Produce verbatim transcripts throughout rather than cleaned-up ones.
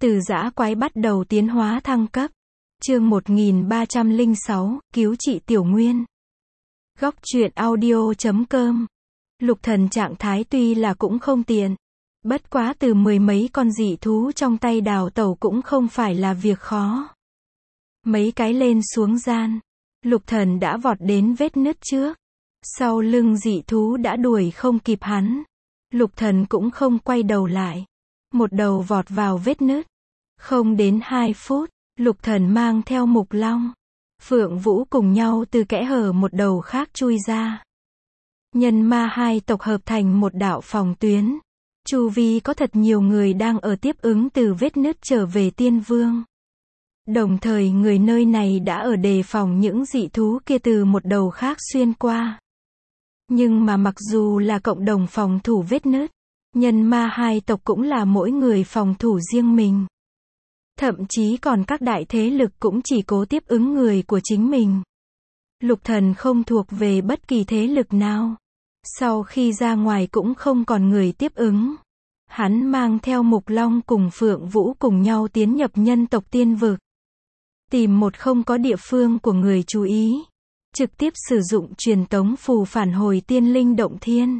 Từ dã quái bắt đầu tiến hóa thăng cấp. Chương một nghìn ba trăm lẻ sáu, cứu trị Tiểu Nguyên. Góc truyện audio chấm com. Lục Thần trạng thái tuy là cũng không tiện. Bất quá từ mười mấy con dị thú trong tay đào tẩu cũng không phải là việc khó. Mấy cái lên xuống gian. Lục Thần đã vọt đến vết nứt trước. Sau lưng dị thú đã đuổi không kịp hắn. Lục Thần cũng không quay đầu lại. Một đầu vọt vào vết nứt. Không đến hai phút, Lục Thần mang theo Mục Long, Phượng Vũ cùng nhau từ kẽ hở một đầu khác chui ra. Nhân ma hai tộc hợp thành một đạo phòng tuyến. Chu vi có thật nhiều người đang ở tiếp ứng từ vết nứt trở về Tiên Vương. Đồng thời người nơi này đã ở đề phòng những dị thú kia từ một đầu khác xuyên qua. Nhưng mà mặc dù là cộng đồng phòng thủ vết nứt, nhân ma hai tộc cũng là mỗi người phòng thủ riêng mình. Thậm chí còn các đại thế lực cũng chỉ cố tiếp ứng người của chính mình. Lục Thần không thuộc về bất kỳ thế lực nào. Sau khi ra ngoài cũng không còn người tiếp ứng. Hắn mang theo Mục Long cùng Phượng Vũ cùng nhau tiến nhập nhân tộc tiên vực. Tìm một không có địa phương của người chú ý. Trực tiếp sử dụng truyền tống phù phản hồi tiên linh động thiên.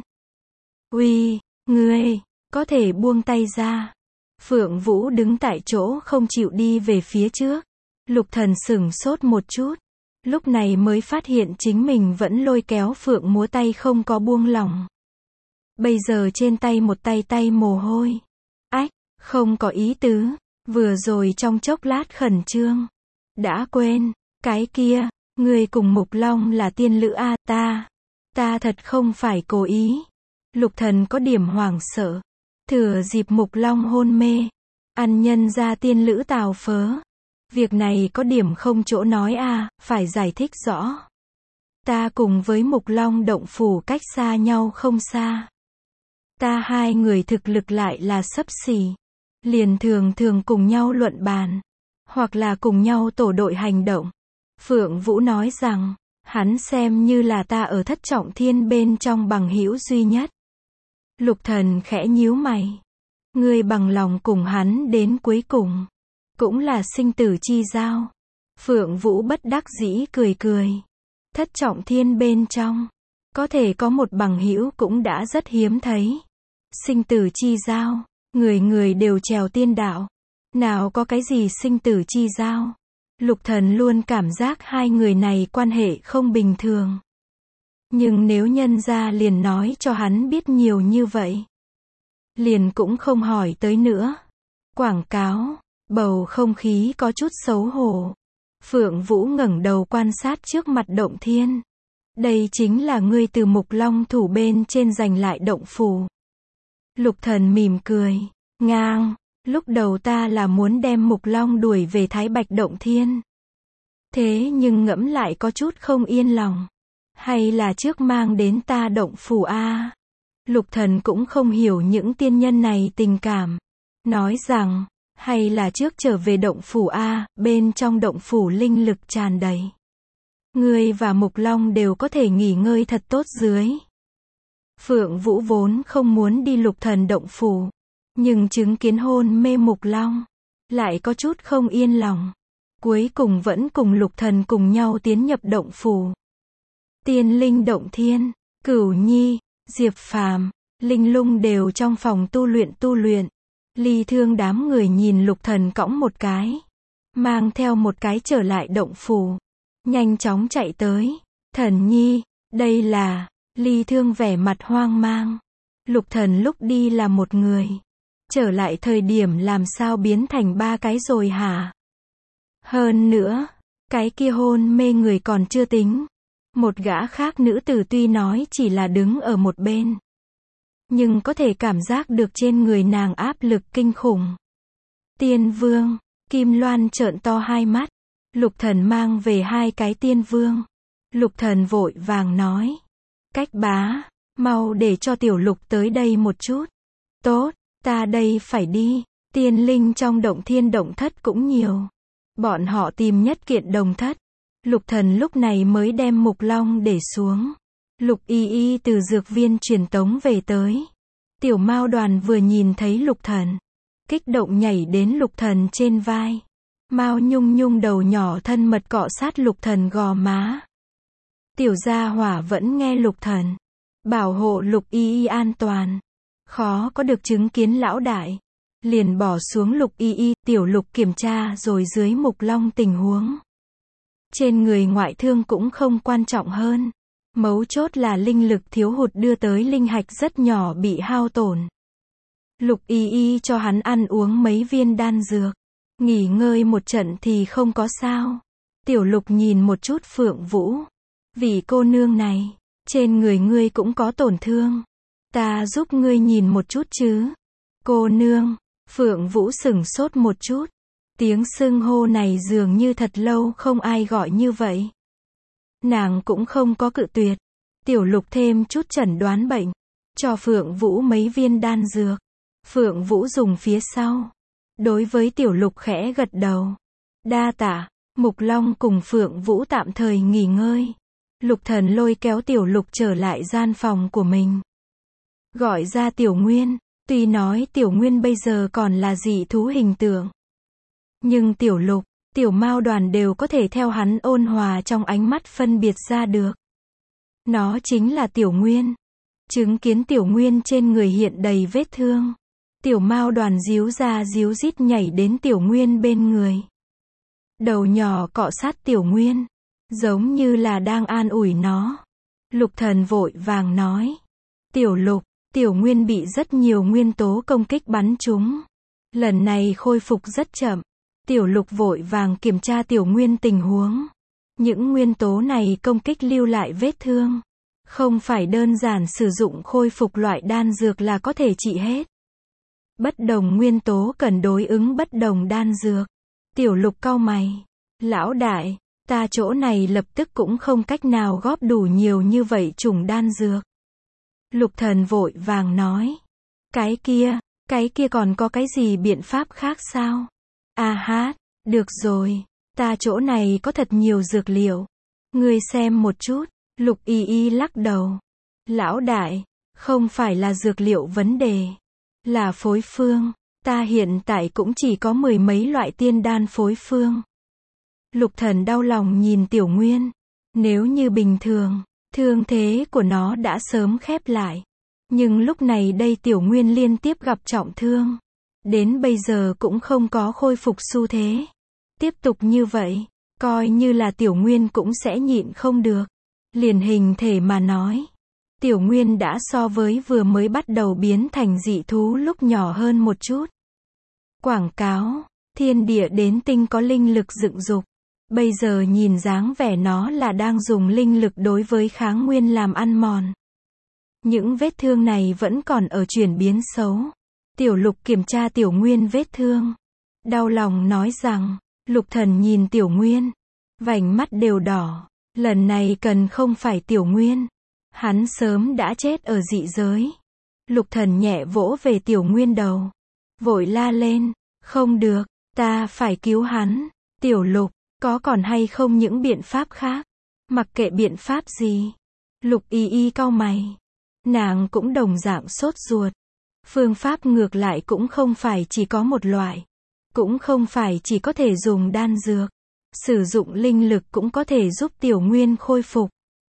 Uy, ngươi, có thể buông tay ra. Phượng Vũ đứng tại chỗ không chịu đi về phía trước. Lục Thần sửng sốt một chút. Lúc này mới phát hiện chính mình vẫn lôi kéo Phượng múa tay không có buông lỏng. Bây giờ trên tay một tay tay mồ hôi. Ách, không có ý tứ. Vừa rồi trong chốc lát khẩn trương. Đã quên, cái kia, người cùng Mục Long là tiên lữ a ta. Ta thật không phải cố ý. Lục Thần có điểm hoảng sợ. Thừa dịp Mục Long hôn mê. Ăn nhân ra tiên lữ tào phớ. Việc này có điểm không chỗ nói a, phải giải thích rõ. Ta cùng với Mục Long động phủ cách xa nhau không xa. Ta hai người thực lực lại là xấp xỉ. Liền thường thường cùng nhau luận bàn. Hoặc là cùng nhau tổ đội hành động. Phượng Vũ nói rằng, hắn xem như là ta ở thất trọng thiên bên trong bằng hữu duy nhất. Lục Thần khẽ nhíu mày. Ngươi bằng lòng cùng hắn đến cuối cùng. Cũng là sinh tử chi giao. Phượng Vũ bất đắc dĩ cười cười. Thất trọng thiên bên trong. Có thể có một bằng hữu cũng đã rất hiếm thấy. Sinh tử chi giao. Người người đều trèo tiên đạo. Nào có cái gì sinh tử chi giao. Lục Thần luôn cảm giác hai người này quan hệ không bình thường. Nhưng nếu nhân ra liền nói cho hắn biết nhiều như vậy. Liền cũng không hỏi tới nữa. Quảng cáo. Bầu không khí có chút xấu hổ. Phượng Vũ ngẩng đầu quan sát trước mặt động thiên. Đây chính là ngươi từ Mục Long thủ bên trên giành lại động phủ. Lục Thần mỉm cười. Ngang. Lúc đầu ta là muốn đem Mục Long đuổi về Thái Bạch động thiên. Thế nhưng ngẫm lại có chút không yên lòng. Hay là trước mang đến ta động phủ a? Lục Thần cũng không hiểu những tiên nhân này tình cảm. Nói rằng, hay là trước trở về động phủ a, bên trong động phủ linh lực tràn đầy. Ngươi và Mục Long đều có thể nghỉ ngơi thật tốt dưới. Phượng Vũ vốn không muốn đi Lục Thần động phủ. Nhưng chứng kiến hôn mê Mục Long. Lại có chút không yên lòng. Cuối cùng vẫn cùng Lục Thần cùng nhau tiến nhập động phủ. Tiên linh động thiên, Cửu Nhi, Diệp Phàm, Linh Lung đều trong phòng tu luyện tu luyện. Ly Thương đám người nhìn Lục Thần cõng một cái. Mang theo một cái trở lại động phủ. Nhanh chóng chạy tới. Thần Nhi, đây là... Ly Thương vẻ mặt hoang mang. Lục Thần lúc đi là một người. Trở lại thời điểm làm sao biến thành ba cái rồi hả? Hơn nữa, cái kia hôn mê người còn chưa tính. Một gã khác nữ tử tuy nói chỉ là đứng ở một bên. Nhưng có thể cảm giác được trên người nàng áp lực kinh khủng. Tiên Vương, Kim Loan trợn to hai mắt. Lục Thần mang về hai cái Tiên Vương. Lục Thần vội vàng nói. Cách bá, mau để cho Tiểu Lục tới đây một chút. Tốt, ta đây phải đi. Tiên linh trong động thiên động thất cũng nhiều. Bọn họ tìm nhất kiện đồng thất. Lục Thần lúc này mới đem Mục Long để xuống. Lục Y Y từ dược viên truyền tống về tới. Tiểu Mao Đoàn vừa nhìn thấy Lục Thần. kích động nhảy đến Lục Thần trên vai. Mao Nhung Nhung đầu nhỏ thân mật cọ sát Lục Thần gò má. Tiểu gia hỏa vẫn nghe Lục Thần bảo hộ Lục Y Y an toàn. Khó có được chứng kiến lão đại. Liền bỏ xuống Lục Y Y, tiểu Lục kiểm tra rồi dưới Mục Long tình huống. Trên người ngoại thương cũng không quan trọng hơn. Mấu chốt là linh lực thiếu hụt đưa tới linh hạch rất nhỏ bị hao tổn. Lục Y Y cho hắn ăn uống mấy viên đan dược. Nghỉ ngơi một trận thì không có sao. Tiểu Lục nhìn một chút Phượng Vũ. Vì cô nương này, trên người ngươi cũng có tổn thương. Ta giúp ngươi nhìn một chút chứ. Cô nương, Phượng Vũ sửng sốt một chút. Tiếng xưng hô này dường như thật lâu không ai gọi như vậy. Nàng cũng không có cự tuyệt. Tiểu Lục thêm chút chẩn đoán bệnh. Cho Phượng Vũ mấy viên đan dược. Phượng Vũ dùng phía sau. Đối với Tiểu Lục khẽ gật đầu. Đa tạ. Mục Long cùng Phượng Vũ tạm thời nghỉ ngơi. Lục Thần lôi kéo Tiểu Lục trở lại gian phòng của mình. Gọi ra Tiểu Nguyên. Tuy nói Tiểu Nguyên bây giờ còn là dị thú hình tượng. Nhưng Tiểu Lục, Tiểu Mao Đoàn đều có thể theo hắn ôn hòa trong ánh mắt phân biệt ra được. Nó chính là Tiểu Nguyên. Chứng kiến Tiểu Nguyên trên người hiện đầy vết thương. Tiểu Mao Đoàn díu ra díu dít nhảy đến Tiểu Nguyên bên người. Đầu nhỏ cọ sát Tiểu Nguyên. Giống như là đang an ủi nó. Lục Thần vội vàng nói. Tiểu Lục, Tiểu Nguyên bị rất nhiều nguyên tố công kích bắn trúng. Lần này khôi phục rất chậm. Tiểu Lục vội vàng kiểm tra Tiểu Nguyên tình huống. Những nguyên tố này công kích lưu lại vết thương. Không phải đơn giản sử dụng khôi phục loại đan dược là có thể trị hết. Bất đồng nguyên tố cần đối ứng bất đồng đan dược. Tiểu Lục cau mày. Lão đại, ta chỗ này lập tức cũng không cách nào góp đủ nhiều như vậy chủng đan dược. Lục Thần vội vàng nói. Cái kia, cái kia còn có cái gì biện pháp khác sao? A hát, được rồi, ta chỗ này có thật nhiều dược liệu. Ngươi xem một chút. Lục Y Y lắc đầu. Lão đại, không phải là dược liệu vấn đề. Là phối phương. Ta hiện tại cũng chỉ có mười mấy loại tiên đan phối phương. Lục Thần đau lòng nhìn Tiểu Nguyên. Nếu như bình thường, thương thế của nó đã sớm khép lại. Nhưng lúc này đây Tiểu Nguyên liên tiếp gặp trọng thương. Đến bây giờ cũng không có khôi phục xu thế. Tiếp tục như vậy, coi như là Tiểu Nguyên cũng sẽ nhịn không được. Liền hình thể mà nói. Tiểu Nguyên đã so với vừa mới bắt đầu biến thành dị thú lúc nhỏ hơn một chút. Quảng cáo, thiên địa đến tinh có linh lực dựng dục. Bây giờ nhìn dáng vẻ nó là đang dùng linh lực đối với kháng nguyên làm ăn mòn. Những vết thương này vẫn còn ở chuyển biến xấu. Tiểu Lục kiểm tra Tiểu Nguyên vết thương. Đau lòng nói rằng, Lục Thần nhìn Tiểu Nguyên. Vành mắt đều đỏ. Lần này cần không phải Tiểu Nguyên. Hắn sớm đã chết ở dị giới. Lục Thần nhẹ vỗ về Tiểu Nguyên đầu. Vội la lên. Không được, ta phải cứu hắn. Tiểu Lục, có còn hay không những biện pháp khác? Mặc kệ biện pháp gì. Lục Y Y cau mày. Nàng cũng đồng dạng sốt ruột. Phương pháp ngược lại cũng không phải chỉ có một loại. Cũng không phải chỉ có thể dùng đan dược. Sử dụng linh lực cũng có thể giúp Tiểu Nguyên khôi phục.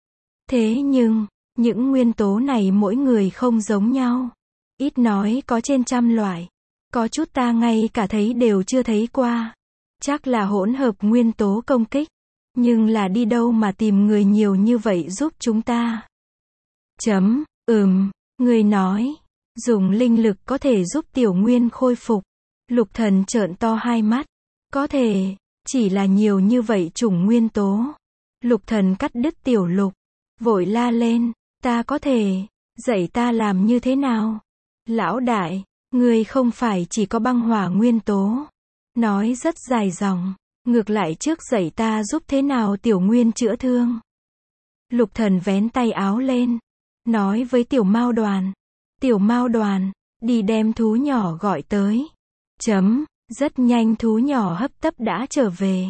Thế nhưng, những nguyên tố này mỗi người không giống nhau. Ít nói có trên trăm loại. Có chút ta ngay cả thấy đều chưa thấy qua. Chắc là hỗn hợp nguyên tố công kích. Nhưng là đi đâu mà tìm người nhiều như vậy giúp chúng ta? Chấm, ừm, người nói. Dùng linh lực có thể giúp Tiểu Nguyên khôi phục. Lục Thần trợn to hai mắt. Có thể, chỉ là nhiều như vậy chủng nguyên tố. Lục Thần cắt đứt Tiểu Lục. Vội la lên, ta có thể, dạy ta làm như thế nào? Lão đại, người không phải chỉ có băng hỏa nguyên tố. Nói rất dài dòng, ngược lại trước dạy ta giúp thế nào Tiểu Nguyên chữa thương. Lục Thần vén tay áo lên, nói với Tiểu Mao Đoàn. Tiểu Mao Đoàn, đi đem thú nhỏ gọi tới. Chấm, rất nhanh thú nhỏ hấp tấp đã trở về.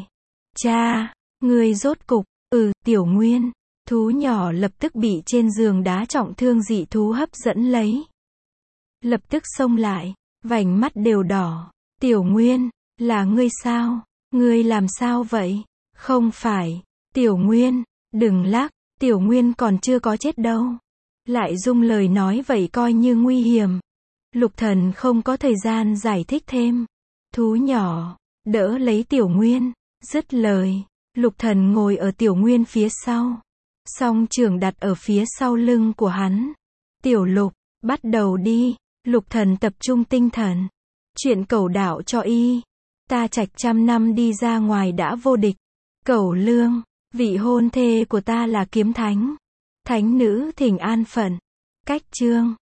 Cha, người rốt cục, ừ, Tiểu Nguyên. Thú nhỏ lập tức bị trên giường đá trọng thương dị thú hấp dẫn lấy. Lập tức xông lại, vành mắt đều đỏ. Tiểu Nguyên, là ngươi sao? Ngươi làm sao vậy? Không phải. Tiểu Nguyên, đừng lắc, Tiểu Nguyên còn chưa có chết đâu. Lại dung lời nói vậy coi như nguy hiểm. Lục Thần không có thời gian giải thích thêm. Thú nhỏ, đỡ lấy Tiểu Nguyên, dứt lời. Lục Thần ngồi ở Tiểu Nguyên phía sau. Song trường đặt ở phía sau lưng của hắn. Tiểu Lục, bắt đầu đi. Lục Thần tập trung tinh thần. Chuyện cẩu đạo cho y. Ta Trạch trăm năm đi ra ngoài đã vô địch. Cẩu Lương, vị hôn thê của ta là kiếm thánh. Thánh nữ thỉnh an phận. Cách chương.